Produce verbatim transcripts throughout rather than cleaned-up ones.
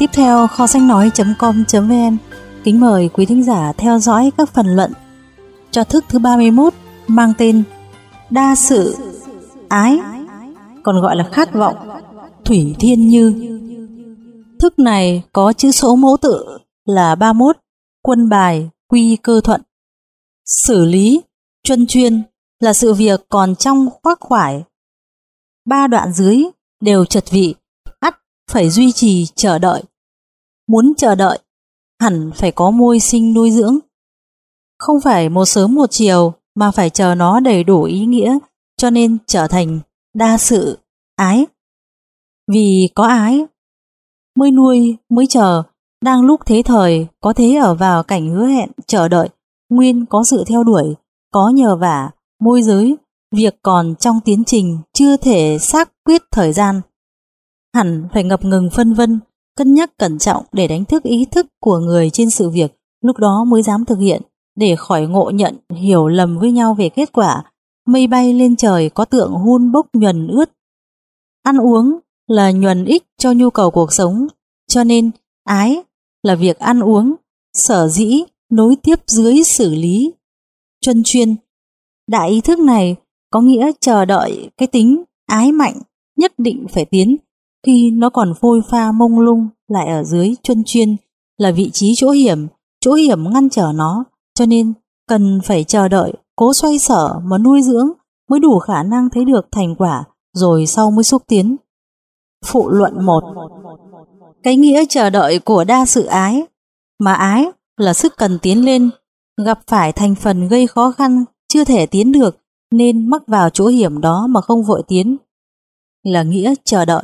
Tiếp theo, kho sách nói chấm com chấm vn kính mời quý thính giả theo dõi các phần luận cho thức thứ ba mươi mốt mang tên Đa sự ái, còn gọi là khát vọng Thủy Thiên Như. Thức này có chữ số mẫu tự là ba mươi mốt, quân bài quy cơ thuận. Xử lý chuân chuyên là sự việc còn trong khoác khoải. Ba đoạn dưới đều chật vị, ắt phải duy trì chờ đợi. Muốn chờ đợi, hẳn phải có môi sinh nuôi dưỡng. Không phải một sớm một chiều mà phải chờ nó đầy đủ ý nghĩa, cho nên trở thành đa sự ái. Vì có ái mới nuôi, mới chờ, đang lúc thế thời có thế ở vào cảnh hứa hẹn chờ đợi, nguyên có sự theo đuổi, có nhờ vả, môi giới, việc còn trong tiến trình chưa thể xác quyết thời gian. Hẳn phải ngập ngừng phân vân, cân nhắc cẩn trọng để đánh thức ý thức của người trên sự việc, lúc đó mới dám thực hiện, để khỏi ngộ nhận hiểu lầm với nhau về kết quả. Mây bay lên trời có tượng hun bốc nhuần ướt. Ăn uống là nhuần ích cho nhu cầu cuộc sống, cho nên ái là việc ăn uống, sở dĩ nối tiếp dưới xử lý chuân chuyên. Đại ý thức này có nghĩa chờ đợi cái tính ái mạnh nhất định phải tiến, khi nó còn phôi pha mông lung lại ở dưới chuân chuyên là vị trí chỗ hiểm, chỗ hiểm ngăn trở nó, cho nên cần phải chờ đợi, cố xoay sở mà nuôi dưỡng mới đủ khả năng thấy được thành quả, rồi sau mới xúc tiến. Phụ luận một. Cái nghĩa chờ đợi của đa sự ái, mà ái là sức cần tiến lên, gặp phải thành phần gây khó khăn, chưa thể tiến được, nên mắc vào chỗ hiểm đó mà không vội tiến, là nghĩa chờ đợi.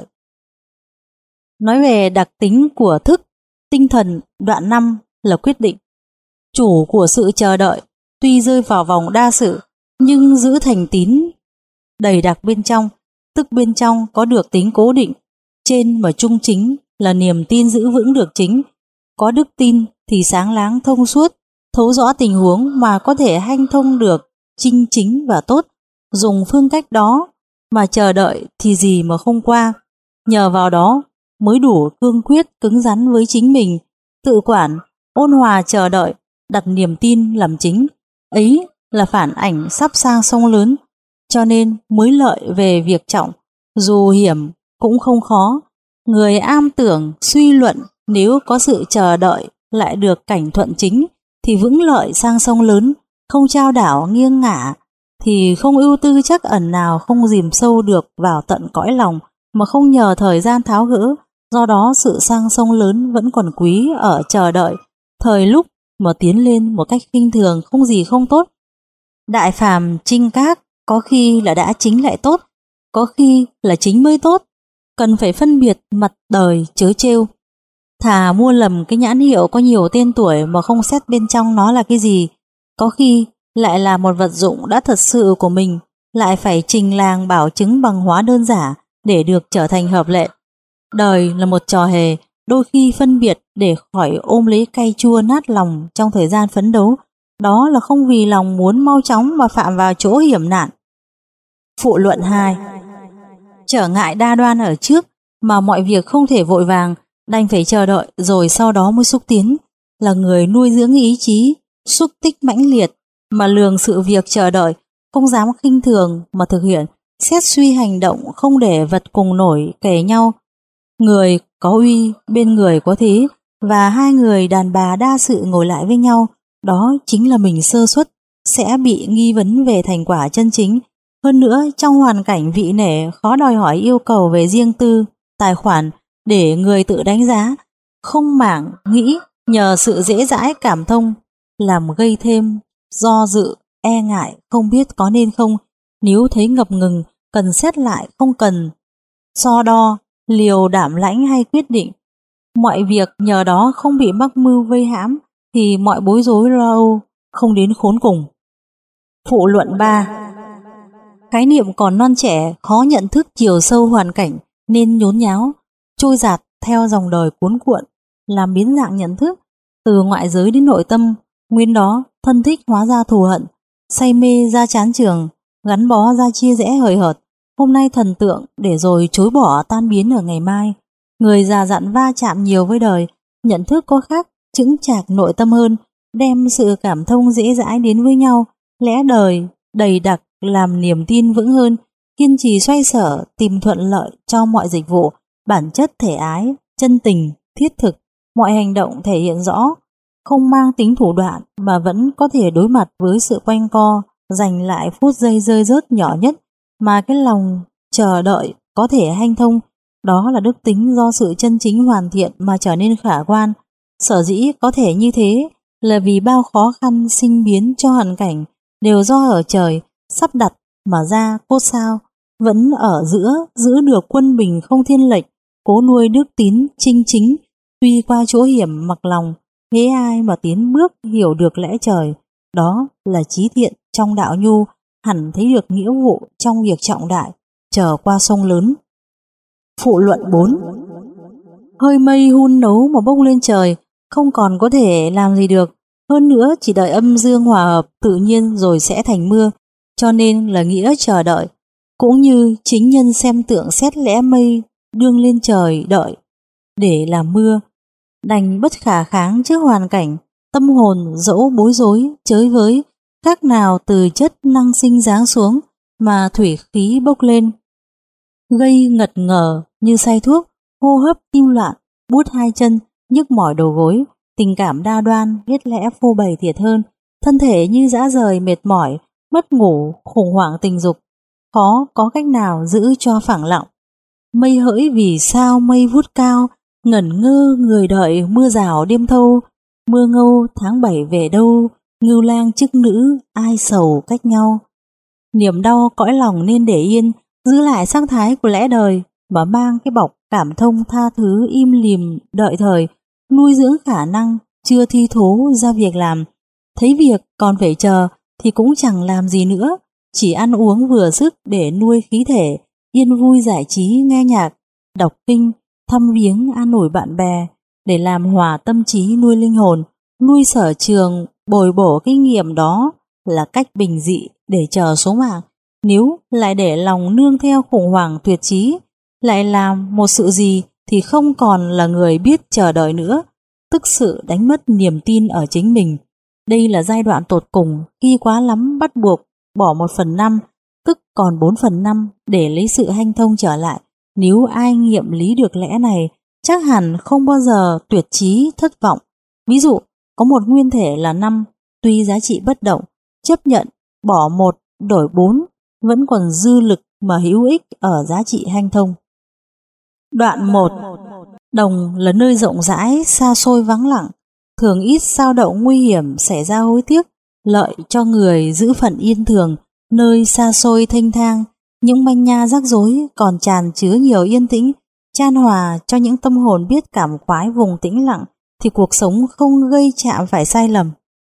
Nói về đặc tính của thức, tinh thần đoạn năm là quyết định. Chủ của sự chờ đợi, tuy rơi vào vòng đa sự, nhưng giữ thành tín đầy đặc bên trong, tức bên trong có được tính cố định, trên mà trung chính là niềm tin giữ vững được chính. Có đức tin thì sáng láng thông suốt, thấu rõ tình huống mà có thể hanh thông được chinh chính và tốt. Dùng phương cách đó mà chờ đợi thì gì mà không qua. Nhờ vào đó mới đủ cương quyết cứng rắn với chính mình, tự quản, ôn hòa chờ đợi, đặt niềm tin làm chính. Ấy là phản ảnh sắp sang sông lớn, cho nên mới lợi về việc trọng, dù hiểm cũng không khó. Người am tưởng suy luận nếu có sự chờ đợi lại được cảnh thuận chính thì vững lợi sang sông lớn, không trao đảo nghiêng ngả thì không ưu tư chắc ẩn nào không dìm sâu được vào tận cõi lòng mà không nhờ thời gian tháo gỡ. Do đó sự sang sông lớn vẫn còn quý ở chờ đợi, thời lúc mà tiến lên một cách khinh thường không gì không tốt. Đại phàm trinh các có khi là đã chính lại tốt, có khi là chính mới tốt, cần phải phân biệt mặt đời chớ trêu. Thà mua lầm cái nhãn hiệu có nhiều tên tuổi mà không xét bên trong nó là cái gì, có khi lại là một vật dụng đã thật sự của mình, lại phải trình làng bảo chứng bằng hóa đơn giả để được trở thành hợp lệ. Đời là một trò hề, đôi khi phân biệt để khỏi ôm lấy cay chua nát lòng trong thời gian phấn đấu, đó là không vì lòng muốn mau chóng mà phạm vào chỗ hiểm nạn. Phụ luận hai. Trở ngại đa đoan ở trước mà mọi việc không thể vội vàng, đành phải chờ đợi rồi sau đó mới xúc tiến, là người nuôi dưỡng ý chí, xúc tích mãnh liệt mà lường sự việc chờ đợi, không dám khinh thường mà thực hiện, xét suy hành động không để vật cùng nổi kể nhau. Người có uy bên người có thế, và hai người đàn bà đa sự ngồi lại với nhau, đó chính là mình sơ suất, sẽ bị nghi vấn về thành quả chân chính. Hơn nữa trong hoàn cảnh vị nể khó đòi hỏi yêu cầu về riêng tư, tài khoản để người tự đánh giá, không mảng nghĩ nhờ sự dễ dãi cảm thông làm gây thêm do dự, e ngại không biết có nên không. Nếu thấy ngập ngừng cần xét lại, không cần so đo, liều đảm lãnh hay quyết định. Mọi việc nhờ đó không bị mắc mưu vây hãm thì mọi bối rối lo âu không đến khốn cùng. Phụ luận ba. Khái niệm còn non trẻ, khó nhận thức chiều sâu hoàn cảnh nên nhốn nháo, trôi dạt theo dòng đời cuốn cuộn, làm biến dạng nhận thức từ ngoại giới đến nội tâm. Nguyên đó thân thích hóa ra thù hận, say mê ra chán trường, gắn bó ra chia rẽ hời hợt. Hôm nay thần tượng để rồi chối bỏ tan biến ở ngày mai. Người già dặn va chạm nhiều với đời, nhận thức có khác, chững chạc nội tâm hơn, đem sự cảm thông dễ dãi đến với nhau, lẽ đời đầy đặc làm niềm tin vững hơn, kiên trì xoay sở tìm thuận lợi cho mọi dịch vụ, bản chất thể ái, chân tình, thiết thực, mọi hành động thể hiện rõ, không mang tính thủ đoạn mà vẫn có thể đối mặt với sự quanh co, giành lại phút giây rơi rớt nhỏ nhất mà cái lòng chờ đợi có thể hanh thông. Đó là đức tính do sự chân chính hoàn thiện mà trở nên khả quan. Sở dĩ có thể như thế là vì bao khó khăn sinh biến cho hoàn cảnh đều do ở trời sắp đặt mà ra cốt sao, vẫn ở giữa giữ được quân bình không thiên lệch, cố nuôi đức tín chinh chính, tuy qua chỗ hiểm mặc lòng, thế ai mà tiến bước hiểu được lẽ trời, đó là trí thiện trong đạo nhu, hẳn thấy được nghĩa vụ trong việc trọng đại, trở qua sông lớn. Phụ luận bốn. Hơi mây hun nấu mà bốc lên trời, không còn có thể làm gì được, hơn nữa chỉ đợi âm dương hòa hợp tự nhiên rồi sẽ thành mưa, cho nên là nghĩa chờ đợi, cũng như chính nhân xem tượng xét lẽ mây đương lên trời đợi để làm mưa, đành bất khả kháng trước hoàn cảnh, tâm hồn dẫu bối rối chới với, khác nào từ chất năng sinh giáng xuống mà thủy khí bốc lên, gây ngật ngờ như say thuốc, hô hấp tim loạn, buốt hai chân, nhức mỏi đầu gối, tình cảm đa đoan, biết lẽ phô bày thiệt hơn, thân thể như dã rời mệt mỏi, mất ngủ, khủng hoảng tình dục, khó có cách nào giữ cho phẳng lặng. Mây hỡi vì sao mây vút cao, ngẩn ngơ người đợi mưa rào đêm thâu, mưa ngâu tháng bảy về đâu, ngưu lang chức nữ ai sầu cách nhau. Niềm đau cõi lòng nên để yên, giữ lại sắc thái của lẽ đời mà mang cái bọc cảm thông tha thứ im lìm đợi thời, nuôi dưỡng khả năng chưa thi thố ra việc làm. Thấy việc còn phải chờ thì cũng chẳng làm gì nữa, chỉ ăn uống vừa sức để nuôi khí thể, yên vui giải trí nghe nhạc, đọc kinh, thăm viếng an ủi bạn bè, để làm hòa tâm trí nuôi linh hồn, nuôi sở trường, bồi bổ kinh nghiệm, đó là cách bình dị để chờ số mạng. Nếu lại để lòng nương theo khủng hoảng tuyệt chí, lại làm một sự gì thì không còn là người biết chờ đợi nữa, tức sự đánh mất niềm tin ở chính mình. Đây là giai đoạn tột cùng khi quá lắm bắt buộc bỏ một phần năm, tức còn bốn phần năm để lấy sự hanh thông trở lại. Nếu ai nghiệm lý được lẽ này, chắc hẳn không bao giờ tuyệt chí thất vọng. Ví dụ, có một nguyên thể là năm, tuy giá trị bất động, chấp nhận bỏ một đổi bốn, vẫn còn dư lực mà hữu ích ở giá trị hanh thông. Đoạn một. Đồng là nơi rộng rãi, xa xôi vắng lặng, thường ít sao động nguy hiểm xảy ra hối tiếc, lợi cho người giữ phận yên thường. Nơi xa xôi thênh thang, những manh nha rắc rối còn tràn chứa nhiều yên tĩnh, chan hòa cho những tâm hồn biết cảm khoái vùng tĩnh lặng, thì cuộc sống không gây chạm phải sai lầm.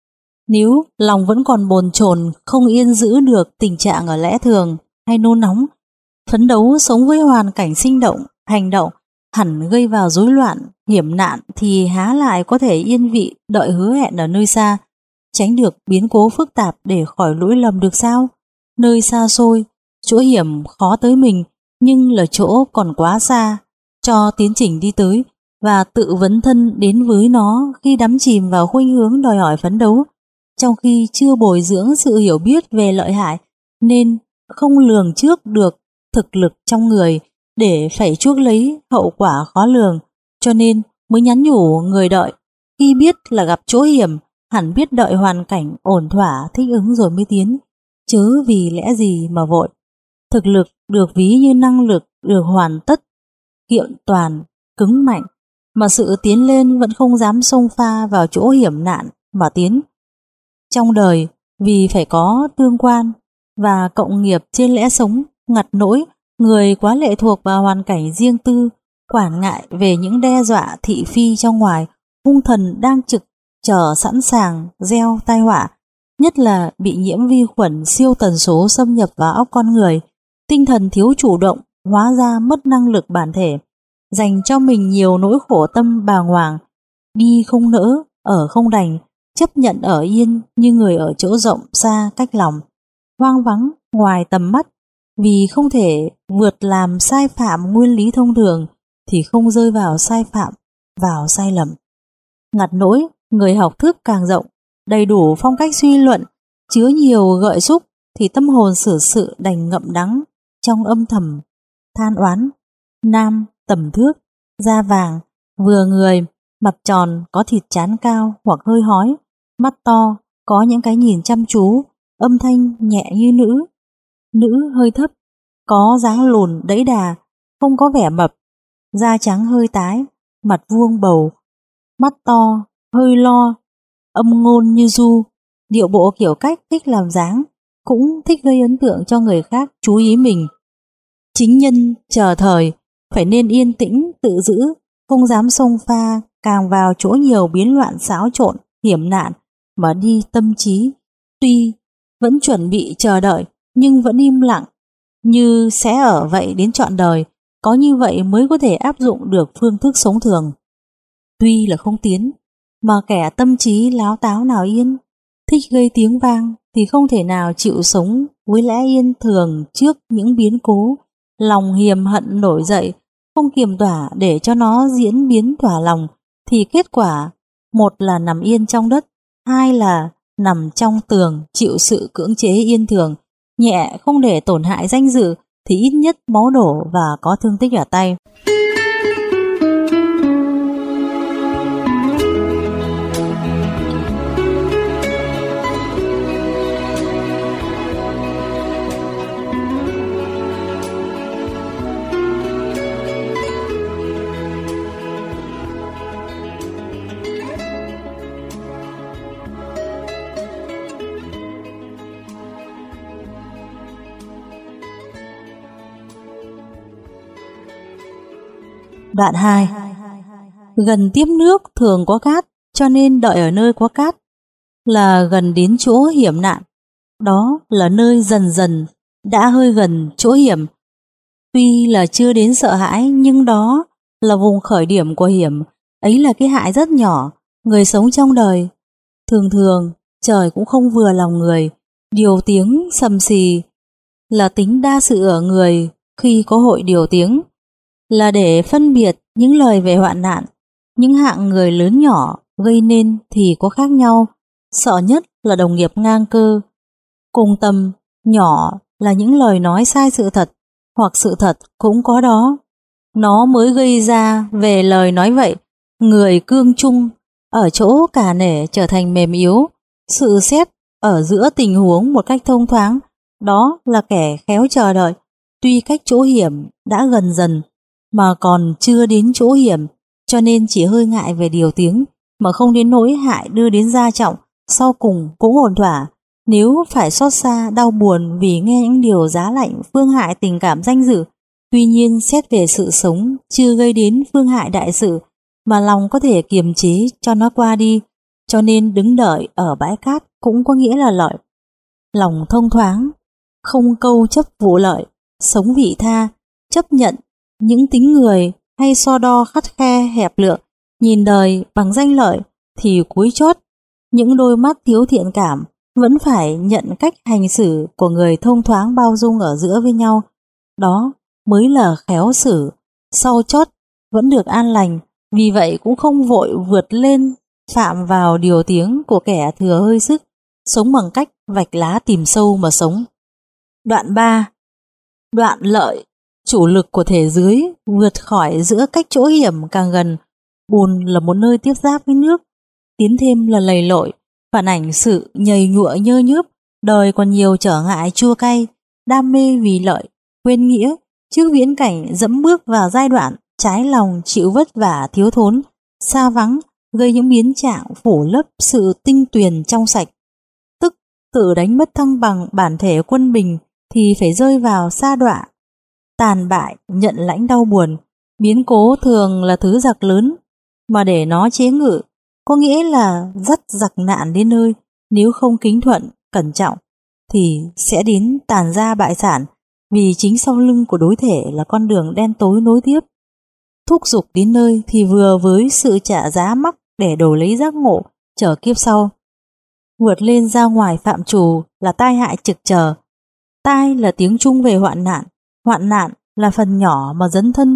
Nếu lòng vẫn còn bồn chồn, không yên giữ được tình trạng ở lẽ thường hay nôn nóng, phấn đấu sống với hoàn cảnh sinh động, hành động, hẳn gây vào rối loạn, hiểm nạn thì há lại có thể yên vị đợi hứa hẹn ở nơi xa, tránh được biến cố phức tạp để khỏi lỗi lầm được sao? Nơi xa xôi, chỗ hiểm khó tới mình, nhưng là chỗ còn quá xa cho tiến trình đi tới, và tự vấn thân đến với nó khi đắm chìm vào khuynh hướng đòi hỏi phấn đấu, trong khi chưa bồi dưỡng sự hiểu biết về lợi hại, nên không lường trước được thực lực trong người để phải chuốc lấy hậu quả khó lường, cho nên mới nhắn nhủ người đợi, khi biết là gặp chỗ hiểm, hẳn biết đợi hoàn cảnh ổn thỏa thích ứng rồi mới tiến, chớ vì lẽ gì mà vội. Thực lực được ví như năng lực được hoàn tất, kiện toàn, cứng mạnh, mà sự tiến lên vẫn không dám xông pha vào chỗ hiểm nạn mà tiến. Trong đời, vì phải có tương quan và cộng nghiệp trên lẽ sống, ngặt nỗi người quá lệ thuộc vào hoàn cảnh riêng tư, quản ngại về những đe dọa thị phi trong ngoài, hung thần đang trực chờ sẵn sàng gieo tai họa, nhất là bị nhiễm vi khuẩn siêu tần số xâm nhập vào óc con người. Tinh thần thiếu chủ động, hóa ra mất năng lực bản thể, dành cho mình nhiều nỗi khổ tâm bàng hoàng, đi không nỡ, ở không đành, chấp nhận ở yên như người ở chỗ rộng xa cách lòng, hoang vắng ngoài tầm mắt, vì không thể vượt làm sai phạm nguyên lý thông thường, thì không rơi vào sai phạm, vào sai lầm. Ngặt nỗi, người học thức càng rộng, đầy đủ phong cách suy luận, chứa nhiều gợi xúc, thì tâm hồn xử sự đành ngậm đắng trong âm thầm, than oán. Nam tầm thước, da vàng, vừa người, mặt tròn, có thịt trán cao hoặc hơi hói, mắt to, có những cái nhìn chăm chú, âm thanh nhẹ như nữ. Nữ hơi thấp, có dáng lùn đẫy đà, không có vẻ mập, da trắng hơi tái, mặt vuông bầu, mắt to, hơi lo, âm ngôn như du, điệu bộ kiểu cách thích làm dáng, cũng thích gây ấn tượng cho người khác chú ý mình. Chính nhân chờ thời, phải nên yên tĩnh tự giữ, không dám xông pha, càng vào chỗ nhiều biến loạn xáo trộn, hiểm nạn mà đi tâm trí. Tuy vẫn chuẩn bị chờ đợi, nhưng vẫn im lặng, như sẽ ở vậy đến trọn đời. Có như vậy mới có thể áp dụng được phương thức sống thường. Tuy là không tiến, mà kẻ tâm trí láo táo nào yên, thích gây tiếng vang thì không thể nào chịu sống với lẽ yên thường trước những biến cố. Lòng hiềm hận nổi dậy, không kiềm tỏa để cho nó diễn biến thỏa lòng, thì kết quả một là nằm yên trong đất, hai là nằm trong tường chịu sự cưỡng chế yên thường. Nhẹ không để tổn hại danh dự thì ít nhất máu đổ và có thương tích ở tay. Đoạn hai. Gần tiếp nước thường có cát, cho nên đợi ở nơi có cát là gần đến chỗ hiểm nạn. Đó là nơi dần dần đã hơi gần chỗ hiểm. Tuy là chưa đến sợ hãi, nhưng đó là vùng khởi điểm của hiểm. Ấy là cái hại rất nhỏ. Người sống trong đời, thường thường trời cũng không vừa lòng người. Điều tiếng sầm xì là tính đa sự ở người. Khi có hội điều tiếng là để phân biệt những lời về hoạn nạn. Những hạng người lớn nhỏ gây nên thì có khác nhau. Sợ nhất là đồng nghiệp ngang cơ. Cùng tầm nhỏ là những lời nói sai sự thật, hoặc sự thật cũng có đó. Nó mới gây ra về lời nói vậy. Người cương trung ở chỗ cả nể trở thành mềm yếu. Sự xét ở giữa tình huống một cách thông thoáng, đó là kẻ khéo chờ đợi. Tuy cách chỗ hiểm đã gần dần mà còn chưa đến chỗ hiểm, cho nên chỉ hơi ngại về điều tiếng, mà không đến nỗi hại đưa đến gia trọng, sau cùng cũng ổn thỏa. Nếu phải xót xa đau buồn vì nghe những điều giá lạnh phương hại tình cảm danh dự, tuy nhiên xét về sự sống chưa gây đến phương hại đại sự, mà lòng có thể kiềm chế cho nó qua đi, cho nên đứng đợi ở bãi cát cũng có nghĩa là lợi. Lòng thông thoáng, không câu chấp vụ lợi, sống vị tha, chấp nhận những tính người hay so đo khắt khe hẹp lượng, nhìn đời bằng danh lợi, thì cuối chót những đôi mắt thiếu thiện cảm vẫn phải nhận cách hành xử của người thông thoáng bao dung ở giữa với nhau. Đó mới là khéo xử, sau chót vẫn được an lành. Vì vậy cũng không vội vượt lên phạm vào điều tiếng của kẻ thừa hơi sức, sống bằng cách vạch lá tìm sâu mà sống. Đoạn ba. Đoạn lợi, chủ lực của thể dưới vượt khỏi giữa cách chỗ hiểm càng gần. Bùn là một nơi tiếp giáp với nước, tiến thêm là lầy lội, phản ảnh sự nhầy nhụa nhơ nhớp. Đời còn nhiều trở ngại chua cay, đam mê vì lợi, quên nghĩa. Trước viễn cảnh dẫm bước vào giai đoạn trái lòng chịu vất vả thiếu thốn, xa vắng, gây những biến trạng phủ lấp sự tinh tuyền trong sạch. Tức tự đánh mất thăng bằng bản thể quân bình, thì phải rơi vào sa đọa, tàn bại, nhận lãnh đau buồn. Biến cố thường là thứ giặc lớn, mà để nó chế ngự, có nghĩa là dắt giặc nạn đến nơi. Nếu không kính thuận, cẩn trọng, thì sẽ đến tàn gia bại sản, vì chính sau lưng của đối thể là con đường đen tối nối tiếp. Thúc giục đến nơi thì vừa với sự trả giá mắc để đổi lấy giác ngộ chờ kiếp sau. Vượt lên ra ngoài phạm trù là tai hại trực chờ. Tai là tiếng chung về hoạn nạn, hoạn nạn là phần nhỏ mà dấn thân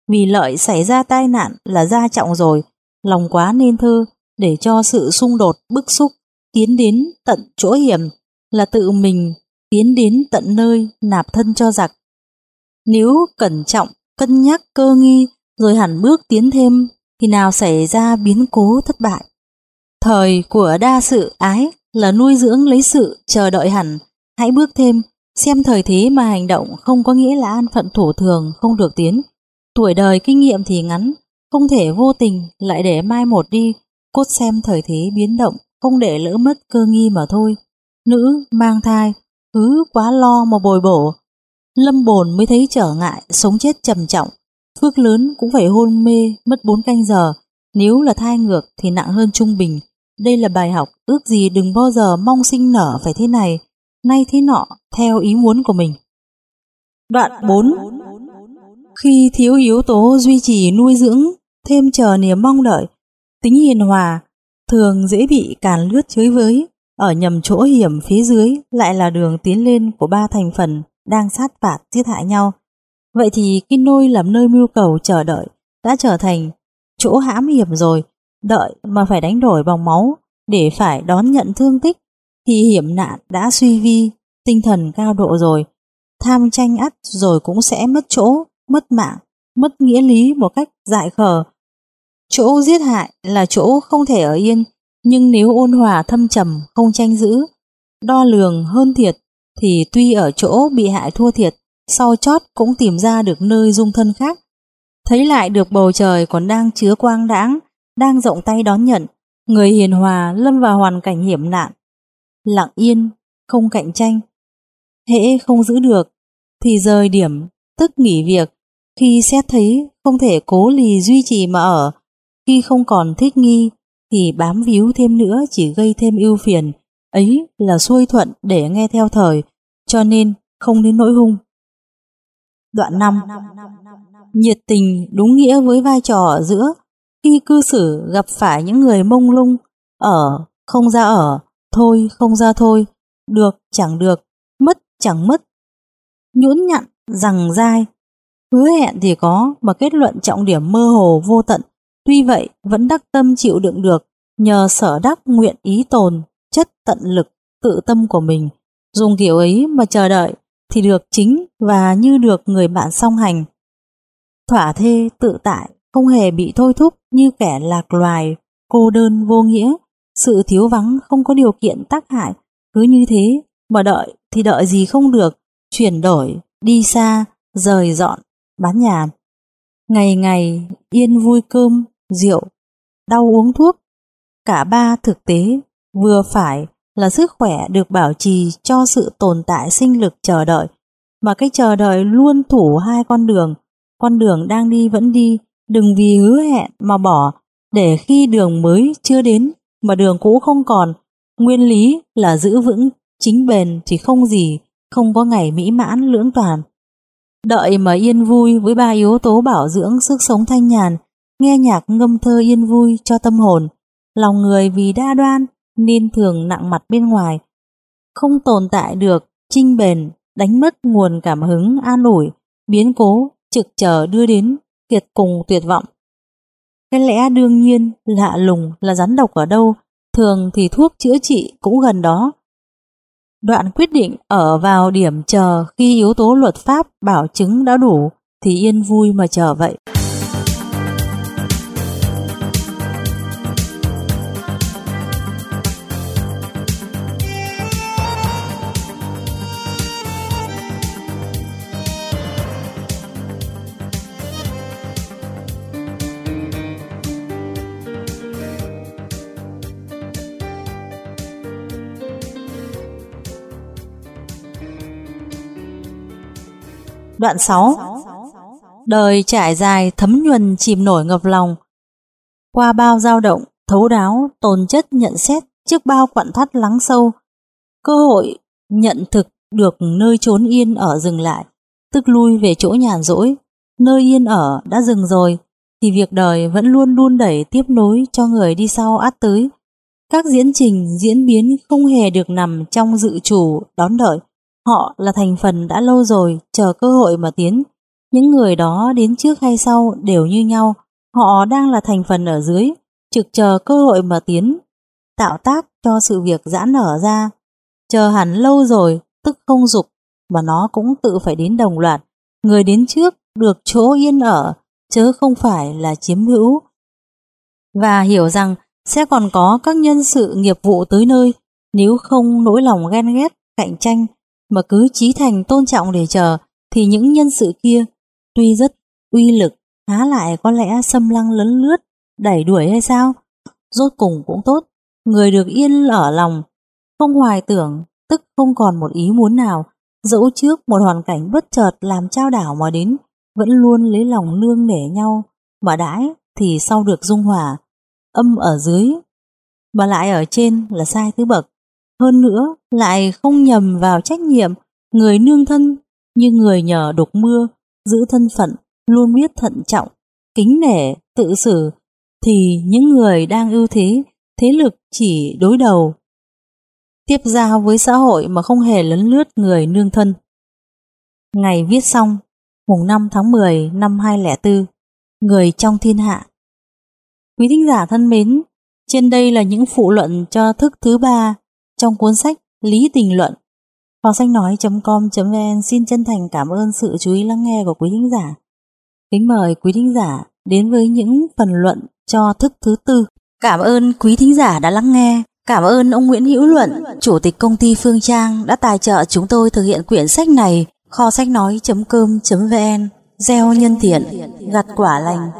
vì lợi xảy ra tai nạn là gia trọng rồi, lòng quá nên thơ, để cho sự xung đột bức xúc tiến đến tận chỗ hiểm, là tự mình tiến đến tận nơi nạp thân cho giặc. Nếu cẩn trọng, cân nhắc cơ nghi rồi hẳn bước tiến thêm, thì nào xảy ra biến cố thất bại. Thời của đa sự ái là nuôi dưỡng lấy sự chờ đợi hẳn, hãy bước thêm, xem thời thế mà hành động, không có nghĩa là an phận thủ thường không được tiến. Tuổi đời kinh nghiệm thì ngắn, không thể vô tình lại để mai một đi, cốt xem thời thế biến động, không để lỡ mất cơ nghi mà thôi. Nữ mang thai, cứ quá lo mà bồi bổ, lâm bồn mới thấy trở ngại, sống chết trầm trọng. Phước lớn cũng phải hôn mê mất bốn canh giờ, nếu là thai ngược thì nặng hơn trung bình. Đây là bài học, ước gì đừng bao giờ mong sinh nở phải thế này, nay thế nọ, theo ý muốn của mình. Đoạn bốn. Khi thiếu yếu tố duy trì nuôi dưỡng, thêm chờ niềm mong đợi, tính hiền hòa thường dễ bị càn lướt chới với, ở nhầm chỗ hiểm phía dưới lại là đường tiến lên của ba thành phần đang sát phạt giết hại nhau. Vậy thì cái nôi làm nơi mưu cầu chờ đợi đã trở thành chỗ hãm hiểm rồi, đợi mà phải đánh đổi bằng máu để phải đón nhận thương tích, thì hiểm nạn đã suy vi, tinh thần cao độ rồi, tham tranh ắt rồi cũng sẽ mất chỗ, mất mạng, mất nghĩa lý một cách dại khờ. Chỗ giết hại là chỗ không thể ở yên, nhưng nếu ôn hòa thâm trầm, không tranh giữ, đo lường hơn thiệt, thì tuy ở chỗ bị hại thua thiệt, sau chót cũng tìm ra được nơi dung thân khác, thấy lại được bầu trời còn đang chứa quang đãng, đang rộng tay đón nhận. Người hiền hòa lâm vào hoàn cảnh hiểm nạn, lặng yên, không cạnh tranh. Hễ không giữ được thì rời điểm, tức nghỉ việc. Khi xét thấy không thể cố lì duy trì mà ở, khi không còn thích nghi thì bám víu thêm nữa chỉ gây thêm ưu phiền. Ấy là xuôi thuận để nghe theo thời, cho nên không đến nỗi hung. Đoạn năm. Nhiệt tình đúng nghĩa với vai trò ở giữa. Khi cư xử gặp phải những người mông lung, ở không ra ở, thôi không ra thôi, được chẳng được, mất chẳng mất, nhũn nhặn rằng dai, hứa hẹn thì có mà kết luận trọng điểm mơ hồ vô tận. Tuy vậy vẫn đắc tâm chịu đựng được, nhờ sở đắc nguyện ý tồn, chất tận lực tự tâm của mình. Dùng kiểu ấy mà chờ đợi thì được chính và như được người bạn song hành. Thỏa thê tự tại, không hề bị thôi thúc như kẻ lạc loài, cô đơn vô nghĩa. Sự thiếu vắng không có điều kiện tác hại, cứ như thế mà đợi thì đợi gì không được, chuyển đổi, đi xa, rời dọn, bán nhà. Ngày ngày yên vui cơm, rượu, đau uống thuốc, cả ba thực tế vừa phải là sức khỏe được bảo trì cho sự tồn tại sinh lực chờ đợi, mà cái chờ đợi luôn thủ hai con đường. Con đường đang đi vẫn đi, đừng vì hứa hẹn mà bỏ, để khi đường mới chưa đến mà đường cũ không còn. Nguyên lý là giữ vững chính bền thì không gì, không có ngày mỹ mãn lưỡng toàn. Đợi mà yên vui với ba yếu tố bảo dưỡng sức sống thanh nhàn, nghe nhạc ngâm thơ yên vui cho tâm hồn. Lòng người vì đa đoan nên thường nặng mặt bên ngoài, không tồn tại được trinh bền, đánh mất nguồn cảm hứng an ủi, biến cố trực chờ đưa đến kiệt cùng tuyệt vọng. Cái lẽ đương nhiên lạ lùng là rắn độc ở đâu, thường thì thuốc chữa trị cũng gần đó. Đoạn quyết định ở vào điểm chờ khi yếu tố luật pháp bảo chứng đã đủ thì yên vui mà chờ vậy. Đoạn sáu. Đời trải dài thấm nhuần chìm nổi ngập lòng, qua bao dao động thấu đáo tồn chất nhận xét trước bao quặn thắt lắng sâu. Cơ hội nhận thực được nơi trốn yên ở dừng lại, tức lui về chỗ nhàn rỗi. Nơi yên ở đã dừng rồi thì việc đời vẫn luôn đun đẩy tiếp nối cho người đi sau át tới. Các diễn trình diễn biến không hề được nằm trong dự chủ đón đợi, họ là thành phần đã lâu rồi chờ cơ hội mà tiến. Những người đó đến trước hay sau đều như nhau, họ đang là thành phần ở dưới, trực chờ cơ hội mà tiến, tạo tác cho sự việc giãn nở ra. Chờ hẳn lâu rồi, tức không dục, mà nó cũng tự phải đến đồng loạt. Người đến trước được chỗ yên ở, chớ không phải là chiếm hữu. Và hiểu rằng sẽ còn có các nhân sự nghiệp vụ tới nơi, nếu không nỗi lòng ghen ghét, cạnh tranh, mà cứ chí thành tôn trọng để chờ, thì những nhân sự kia, tuy rất uy lực, há lại có lẽ xâm lăng lấn lướt, đẩy đuổi hay sao? Rốt cùng cũng tốt, người được yên ở lòng, không hoài tưởng, tức không còn một ý muốn nào, dẫu trước một hoàn cảnh bất chợt làm trao đảo mà đến, vẫn luôn lấy lòng nương nể nhau, mà đãi thì sau được dung hòa. Âm ở dưới mà lại ở trên là sai thứ bậc. Hơn nữa lại không nhầm vào trách nhiệm người nương thân, như người nhờ đục mưa, giữ thân phận, luôn biết thận trọng, kính nể, tự xử, thì những người đang ưu thế, thế lực chỉ đối đầu, tiếp giao với xã hội mà không hề lấn lướt người nương thân. Ngày viết xong, mùng năm tháng mười năm hai không không bốn, người trong thiên hạ. Quý thính giả thân mến, trên đây là những phụ luận cho thức thứ ba trong cuốn sách Lý Tình Luận. Kho sách nói chấm com chấm vn xin chân thành cảm ơn sự chú ý lắng nghe của quý thính giả. Kính mời quý thính giả đến với những phần luận cho thức thứ tư. Cảm ơn quý thính giả đã lắng nghe. Cảm ơn ông Nguyễn Hữu Luận, Chủ tịch công ty Phương Trang đã tài trợ chúng tôi thực hiện quyển sách này. Kho sách nói chấm com chấm vn, gieo nhân thiện, gặt quả lành.